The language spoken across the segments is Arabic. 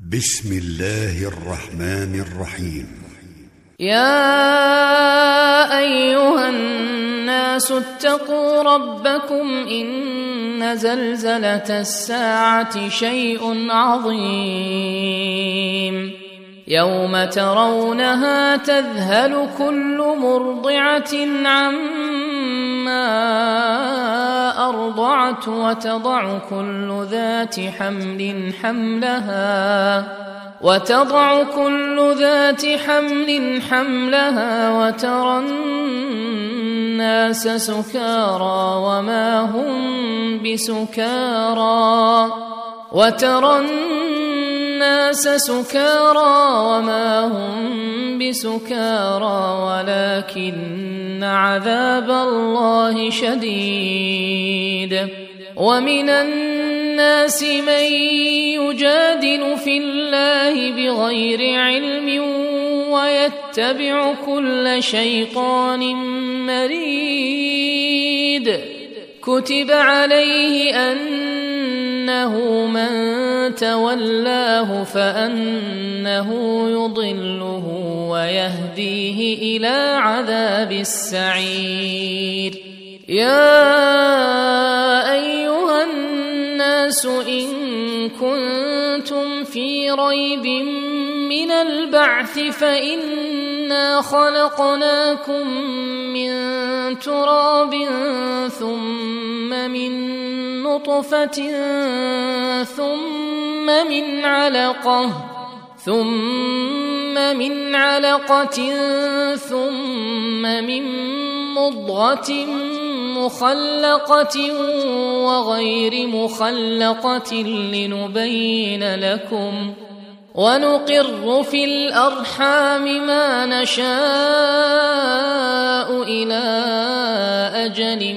بسم الله الرحمن الرحيم. يا أيها الناس اتقوا ربكم إن زلزلة الساعة شيء عظيم يوم ترونها تذهل كل مرضعة عما أرضعت وتضع كل ذات حمل حملها وترى الناس سكارى وما هم بسكارى ولكن عذاب الله شديد. ومن الناس من يجادل في الله بغير علم ويتبع كل شيطان مريد. كتب عليه أنه من تولاه فأنه يضله ويهديه إلى عذاب السعير. يا أيها الناس إن كنتم في ريب من البعث فإنا خلقناكم من تراب ثم من نطفة ثم من علقة ثم من مضغة مخلقة وغير مخلقة لنبين لكم ونقر في الأرحام ما نشاء إلى أجل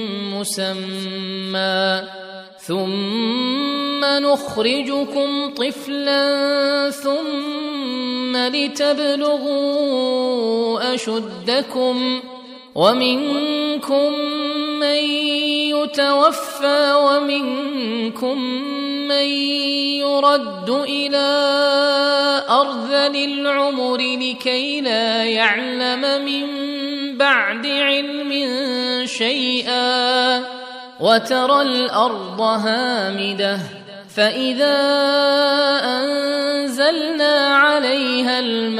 مسمى ثم نخرجكم طفلا ثم لتبلغوا أشدكم ومنكم من يتوفى ومنكم من يرد إلى أرذل العمر لكي لا يعلم من بعد علم شيئا. وترى الأرض هامدة فإذا أنزلنا عليها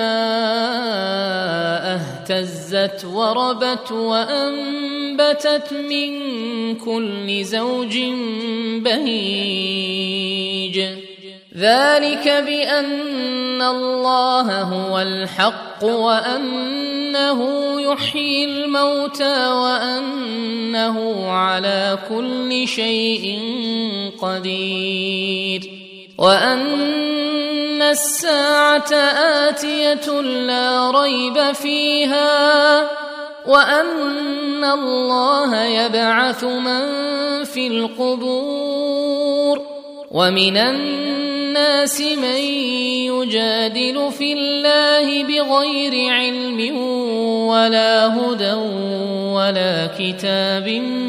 الماء اهتزت وربت وأنبتت من كل زوج بهيج. ذلك بأن الله هو الحق وأنه يحيي الموتى وأنه على كل شيء قدير. وأن الساعة آتية لا ريب فيها وأن الله يبعث من في القبور. ومن الناس من يجادل في الله بغير علم ولا هدى ولا كتاب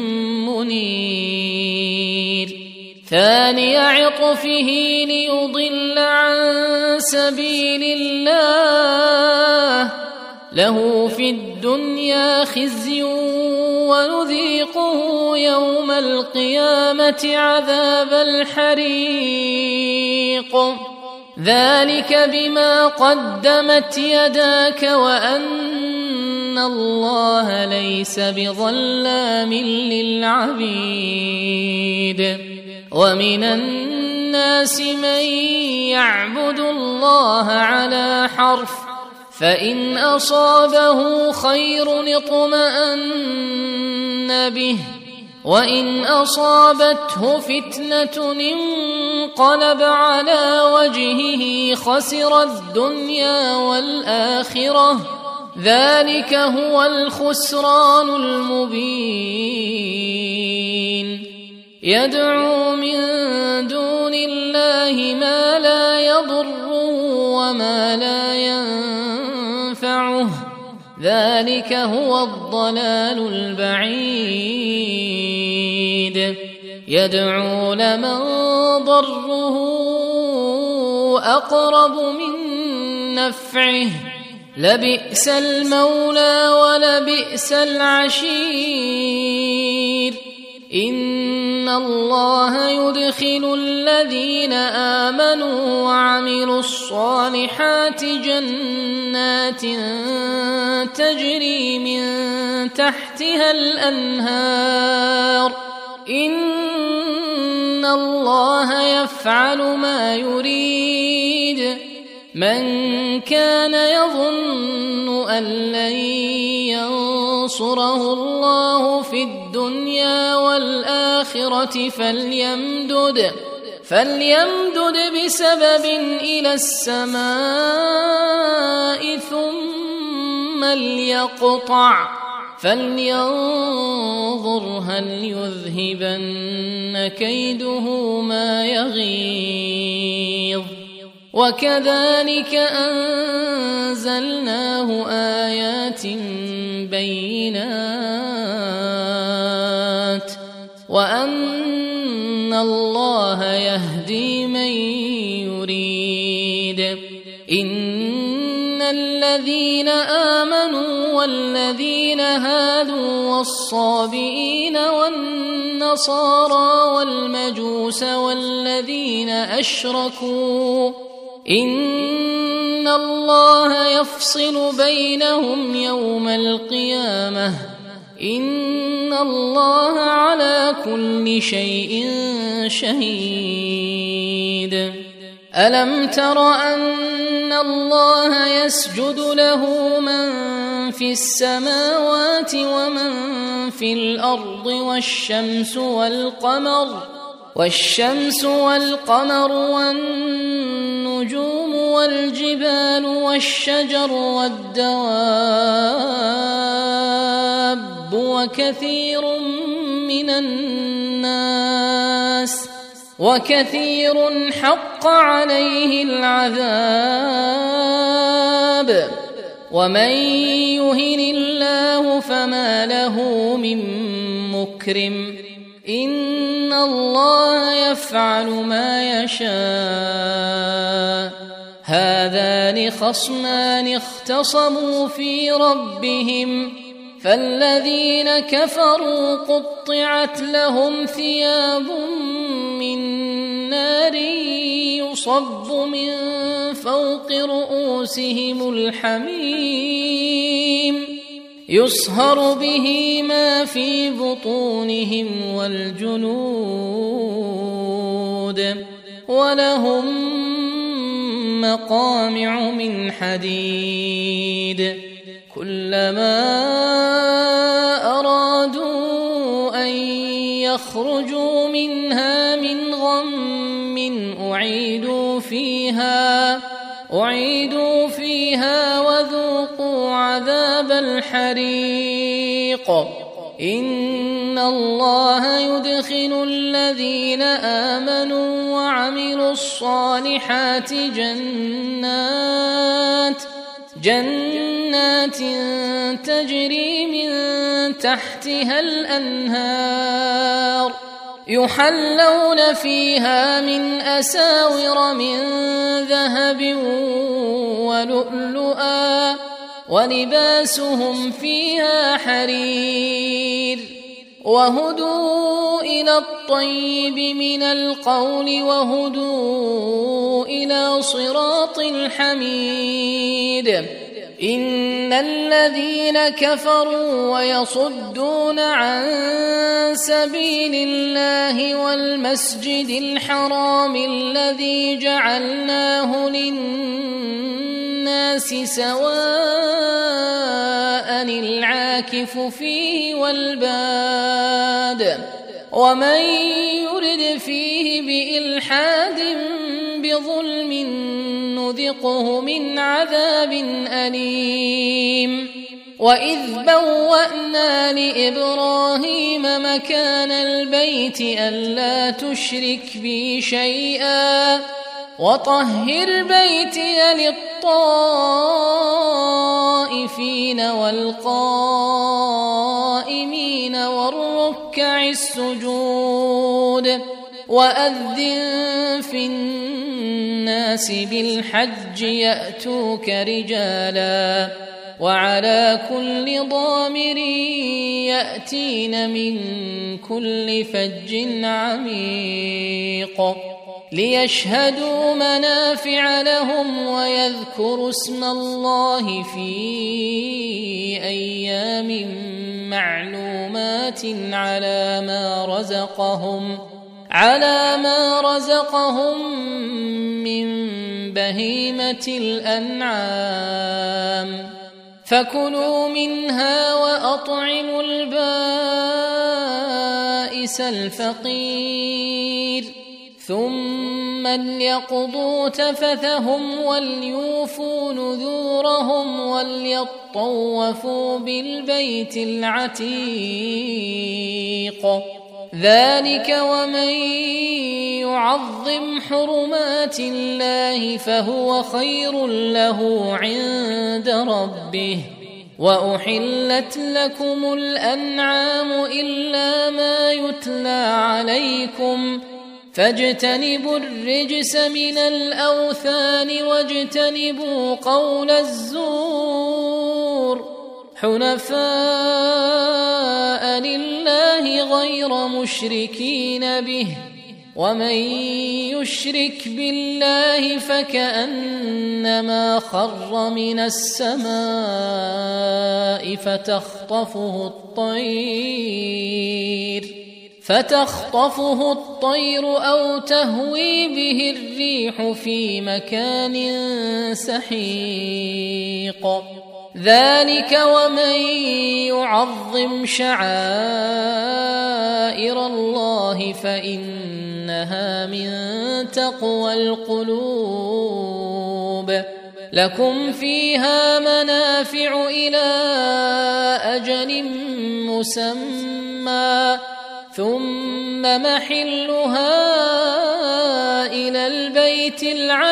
منير. ثاني عطفه ليضل عن سبيل الله له في الدنيا خزي ونذيقه يوم القيامة عذاب الحريق. ذلك بما قدمت يداك وأن الله ليس بظلام للعبيد. ومن الناس من يعبد الله على حرف فإن أصابه خير اطمأن به وإن أصابته فتنة انقلب على وجهه خسر الدنيا والآخرة. ذلك هو الخسران المبين. يدعو من دون الله ما لا يضره وما لا ينفعه ذلك هو الضلال البعيد. يدعو لمن ضره أقرب من نفعه لبئس المولى ولبئس العشير إن الله يدخل الذين آمنوا وعملوا الصالحات جنات تجري من تحتها الأنهار إن الله يفعل ما يريد من كان يظن أن لن ينصره الله في الدنيا والآخرة فليمدد بسبب إلى السماء ثم ليقطع فلينظر هل يذهبن كيده ما يغيظ وكذلك أنزلناه آيات بينات وأن الله يهدي من يريد إن الذين آمنوا والذين هادوا والصابئين والنصارى والمجوس والذين أشركوا إن الله يفصل بينهم يوم القيامة إن الله على كل شيء شهيد ألم تر أن الله يسجد له من في السماوات ومن في الأرض والشمس والقمر والنجوم والجبال والشجر والدواب وكثير حق عليه العذاب ومن يهن الله فما له من مكرم إن الله يفعل ما يشاء هذان خصمان اختصموا في ربهم فالذين كفروا قطعت لهم ثياب من نار يصب من فوق رؤوسهم الحميم يصهر به ما في بطونهم والجلود ولهم مقامع من حديد كلما أرادوا أن يخرجوا منها من غم أعيدوا فيها وذوقوا عذاب الحريق إن الله يدخل الذين آمنوا وعملوا الصالحات جنات تجري من تحتها الأنهار يحلون فيها من أساور من ذهب ولؤلؤا ولباسهم فيها حرير وهدوا إلى الطيب من القول وهدوا إلى صراط الحميد إن الذين كفروا ويصدون عن سبيل الله والمسجد الحرام الذي جعلناه للناس سواء العاكف فيه والباد ومن يرد فيه بإلحاد بظلم نذقه من عذاب أليم وإذ بوأنا لإبراهيم مكان البيت ألا تشرك بي شيئا وطهر بيتي للطائفين والقائمين والركع السجود وأذن في الناس الناس بالحج يأتوك رجالا وعلى كل ضامر يأتين من كل فج عميق ليشهدوا منافع لهم ويذكروا اسم الله في أيام معلومات على ما رزقهم من بهيمة الأنعام فكلوا منها وأطعموا البائس الفقير ثم ليقضوا تفثهم وليوفوا نذورهم وليطوفوا بالبيت العتيق ذلك ومن يعظم حرمات الله فهو خير له عند ربه وأحلت لكم الأنعام إلا ما يتلى عليكم فاجتنبوا الرجس من الأوثان واجتنبوا قول الزور حنفاء لله غير مشركين به ومن يشرك بالله فكأنما خر من السماء فتخطفه الطير أو تهوي به الريح في مكان سحيق ذلك ومن يعظم شعائر الله فإنها من تقوى القلوب لكم فيها منافع إلى أجل مسمى ثم محلها إلى البيت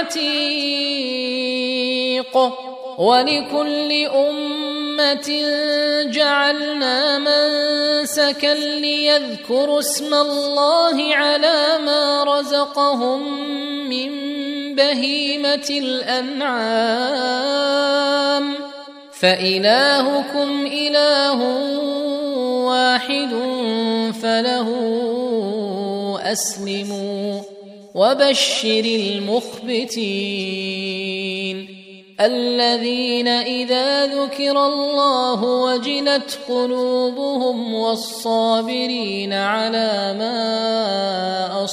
العتيق ولكل أمة جعلنا منسكا ليذكروا اسم الله على ما رزقهم من بهيمة الأنعام فإلهكم إله واحد فله أسلموا وبشر المخبتين الذين إذا ذكر الله وجلت قلوبهم والصابرين على ما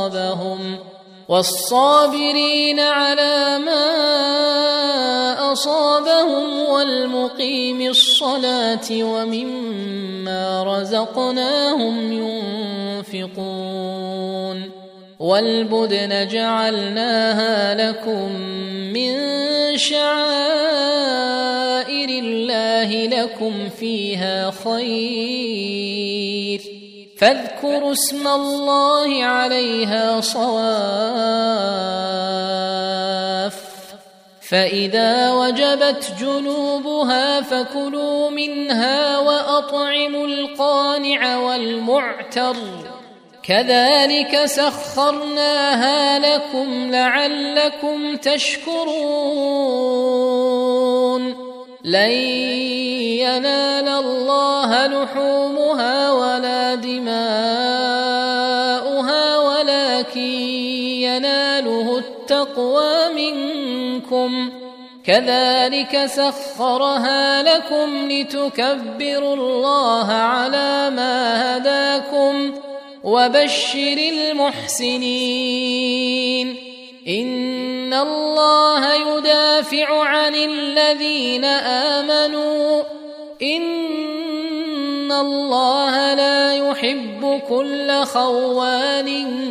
أصابهم والمقيم الصلاة ومما رزقناهم ينفقون والبدن جعلناها لكم من شعائر الله لكم فيها خير فاذكروا اسم الله عليها صواف فإذا وجبت جنوبها فكلوا منها وأطعموا القانع والمعتر كذلك سخرناها لكم لعلكم تشكرون لن ينال الله لحومها ولا دماؤها ولكن يناله التقوى منكم كذلك سخرها لكم لتكبروا الله على ما هداكم وبشر المحسنين إن الله يدافع عن الذين آمنوا إن الله لا يحب كل خوان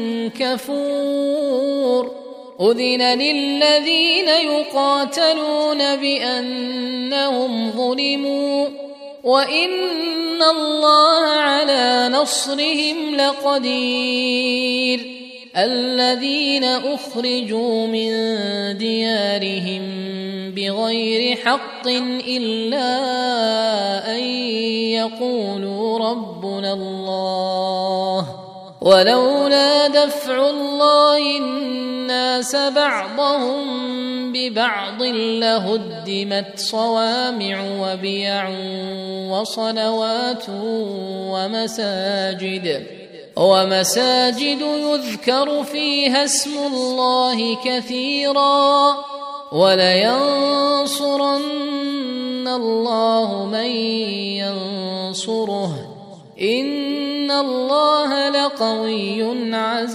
كفور أذن للذين يقاتلون بأنهم ظلموا وإن الله على نصرهم لقدير الذين أخرجوا من ديارهم بغير حق إلا أن يقولوا ربنا الله ولولا دفع الله الناس الناس بعضهم ببعض لهدمت صوامع وبيع وصلوات ومساجد يذكر فيها اسم الله كثيرا ولينصرن الله من ينصره إن الله لقوي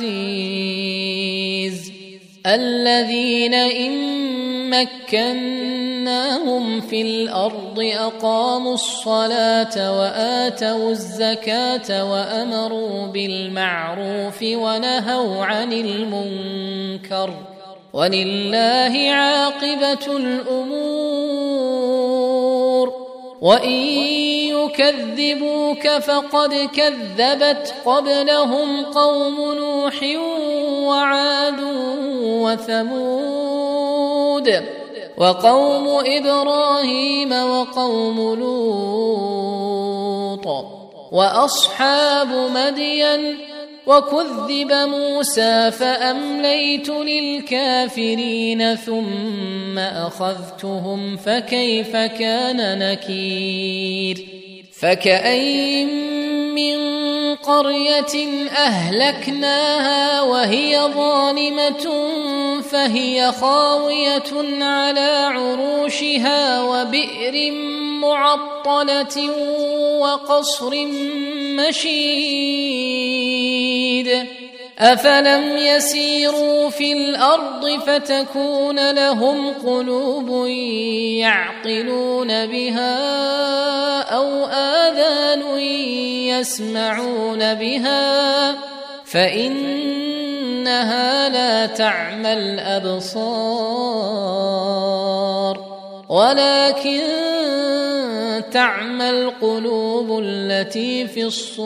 عزيز الذين إن مكناهم في الأرض أقاموا الصلاة وآتوا الزكاة وأمروا بالمعروف ونهوا عن المنكر ولله عاقبة الأمور وإن يكذبوك فقد كذبت قبلهم قوم نوح وعاد وثمود وقوم إبراهيم وقوم لوط وأصحاب مدين وكذب موسى فأمليت للكافرين ثم أخذتهم فكيف كان نكير فكأين من قرية أهلكناها وهي ظالمة فهي خاوية على عروشها وبئر معطلة وقصر مشيد أفلم يسيروا في الأرض فتكون لهم قلوب يعقلون بها أو آذان يسمعون بها فإنها لا تعمى الأبصار ولكن تعمى القلوب التي في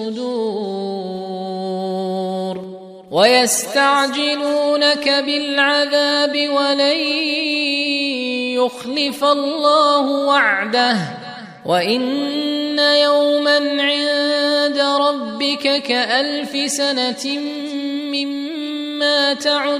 الصدور ويستعجلونك بالعذاب ولن يخلف الله وعده وإن يوما عند ربك كألف سنة مما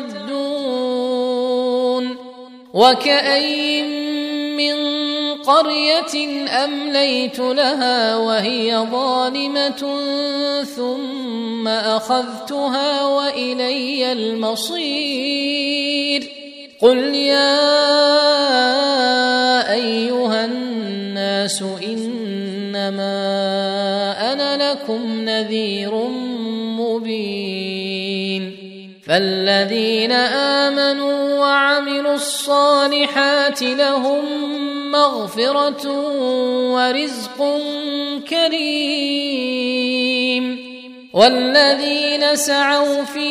تعدون وكأين من قرية أمليت لها وهي ظالمة ثم أخذتها وإلي المصير قل يا أيها الناس إنما أنا لكم نذير مبين فالذين آمنوا وعملوا الصالحات لهم مغفرة ورزق كريم والذين سعوا في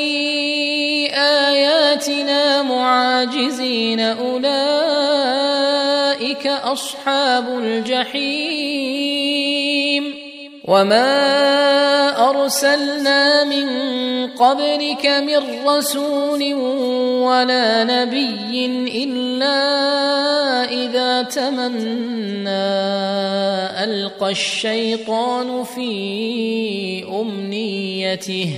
آياتنا معاجزين أولئك أصحاب الجحيم وما أرسلنا من قبلك من رسول ولا نبي إلا إذا تمنى ألقى الشيطان في أمنيته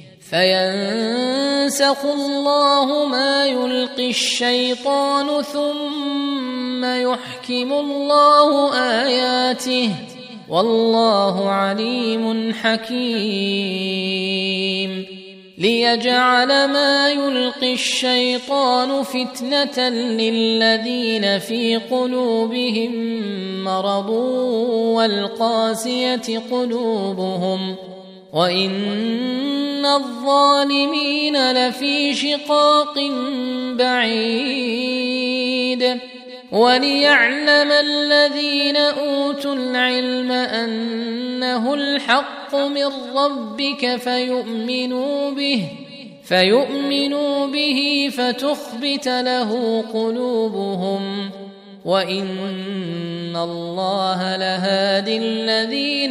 فينسخ الله ما يلقي الشيطان ثم يحكم الله آياته والله عليم حكيم ليجعل ما يلقي الشيطان فتنة للذين في قلوبهم مرض والقاسية قلوبهم وإن الظالمين لفي شقاق بعيد وليعلم الذين أوتوا العلم أنه الحق من ربك فيؤمنوا به فتخبت له قلوبهم وإن الله لهادي الذين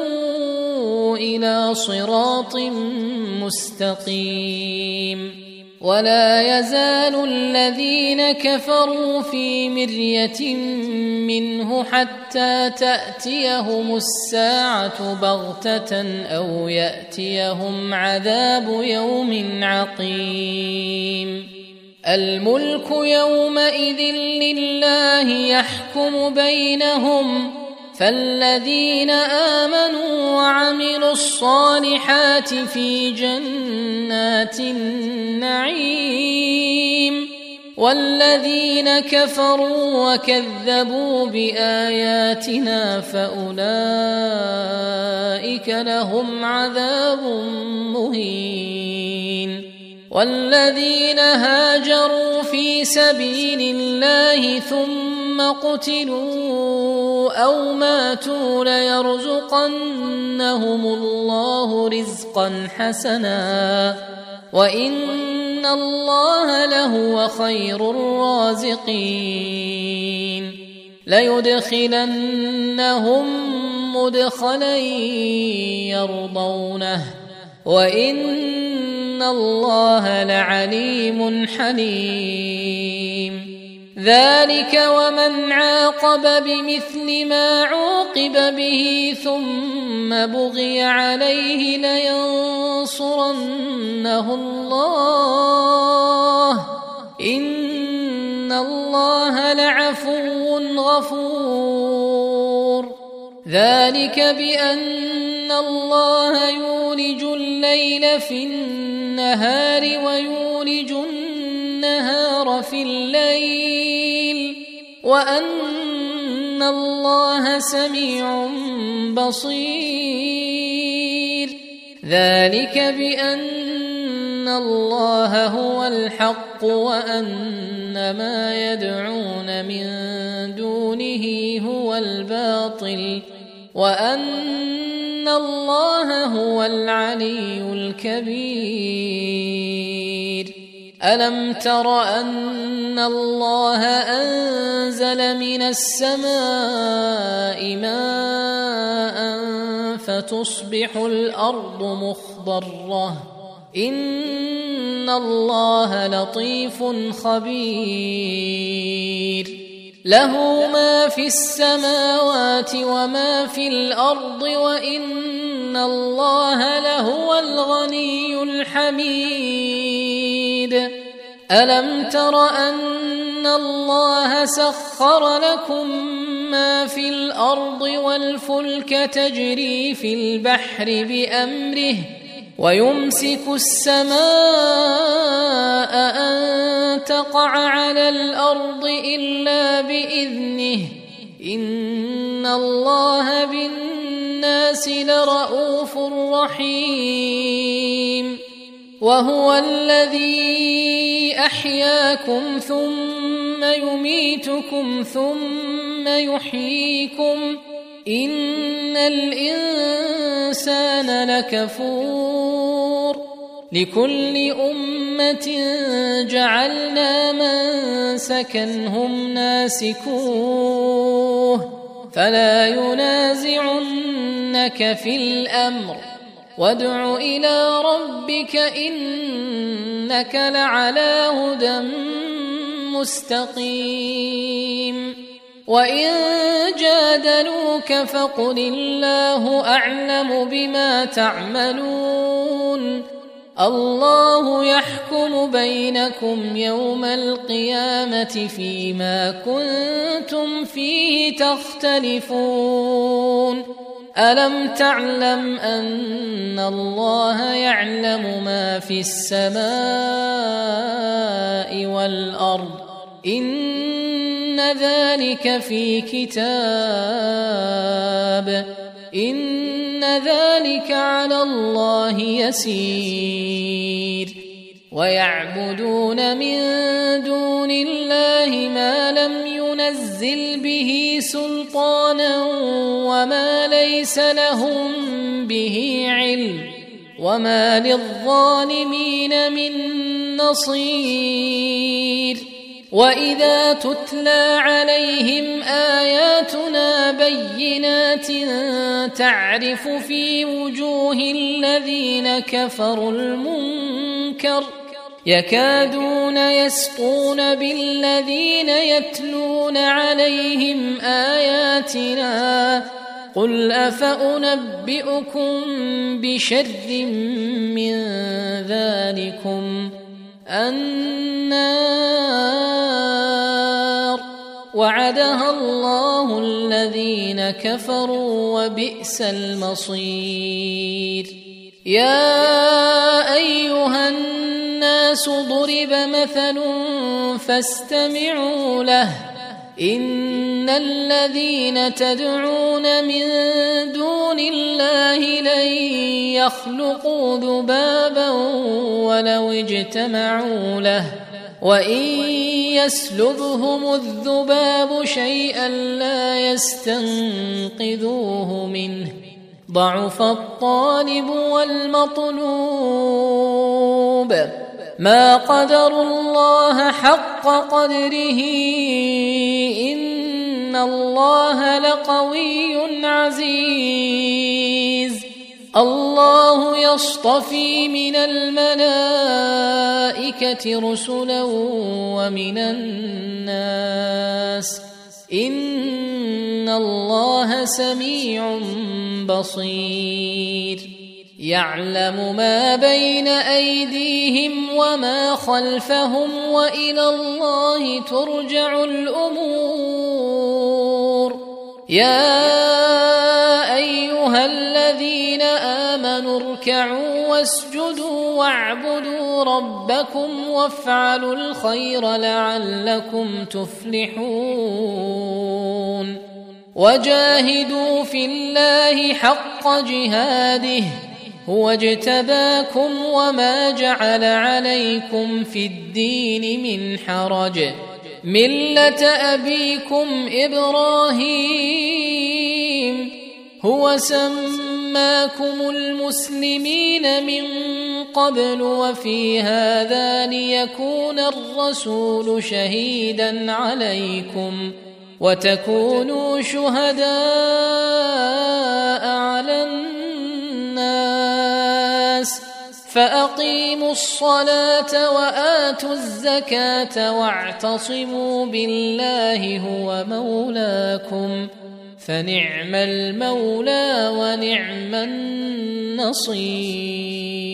آمنوا إلى صراط مستقيم ولا يزال الذين كفروا في مرية منه حتى تأتيهم الساعة بغتة أو يأتيهم عذاب يوم عقيم. الملك يومئذ لله يحكم بينهم، فالذين آمنوا وعملوا الصالحات في جنات النعيم، والذين كفروا وكذبوا بآياتنا فأولئك لهم عذاب مهين. والذين هاجروا في سبيل الله ثم قتلوا أو ماتوا ليرزقنهم الله رزقا حسنا وإن الله لهو خير الرازقين. ليدخلنهم مدخلا يرضونه وإن الله لعليم حليم. ذلك ومن عاقب بمثل ما عوقب به ثم بغي عليه لينصرنه الله إن الله لعفو غفور. ذلك بأن الله يولج الليل في النهار ويولج النهار في الليل وأن الله سميع بصير. ذلك بأن الله هو الحق وأن ما يدعون من دونه هو الباطل وأن الله هو العلي الكبير. ألم تر أن الله أنزل من السماء ماء فتصبح الأرض مخضرة إن الله لطيف خبير. له ما في السماوات وما في الأرض وإن الله لهو الغني الحميد. ألم تر أن الله سخر لكم ما في الأرض والفلك تجري في البحر بأمره ويمسك السماء أن تقع على الأرض إلا بإذنه إن الله بالناس لرءوف رحيم. وهو الذي أحياكم ثم يميتكم ثم يحييكم إن الإنسان لكفور. لكل أمة جعلنا منسكا هم ناسكوه فلا ينازعنك في الأمر وادع إلى ربك إنك لعلى هدى مستقيم. وإن جادلوك فقل الله أعلم بما تعملون الله يحكم بينكم يوم القيامة فيما كنتم فيه تختلفون. ألم تعلم أن الله يعلم ما في السماء والأرض إن ذلك في كتاب إن ذلك على الله يسير. ويعبدون من دون الله ما لم ينزل به سلطانا وما ليس لهم به علم وما للظالمين من نصير. وإذا تتلى عليهم آياتنا بينات تعرف في وجوه الذين كفروا المنكر يكادون يسطون بالذين يتلون عليهم آياتنا قل أفأنبئكم بشر من ذلكم النار وعدها الله الذين كفروا وبئس المصير. يا أيها الناس ضرب مثل فاستمعوا له إن الذين تدعون من دون الله لن يخلقوا ذبابا ولو اجتمعوا له وإن يسلبهم الذباب شيئا لا يستنقذوه منه ضعف الطالب والمطلوب ما قدروا الله حق قدره إن الله لقوي عزيز. الله يصطفي من الملائكة رسلا ومن الناس إن الله سميع بصير. يعلم ما بين أيديهم وما خلفهم وإلى الله ترجع الأمور. يا أيها الذين آمنوا اركعوا واسجدوا واعبدوا ربكم وافعلوا الخير لعلكم تفلحون. وجاهدوا في الله حق جهاده هو اجتباكم وما جعل عليكم في الدين من حرج ملة أبيكم إبراهيم هو سماكم المسلمين من قبل وفي هذا ليكون الرسول شهيدا عليكم وتكونوا شهداء على الناس فأقيموا الصلاة وآتوا الزكاة واعتصموا بالله هو مولاكم فنعم المولى ونعم النصير.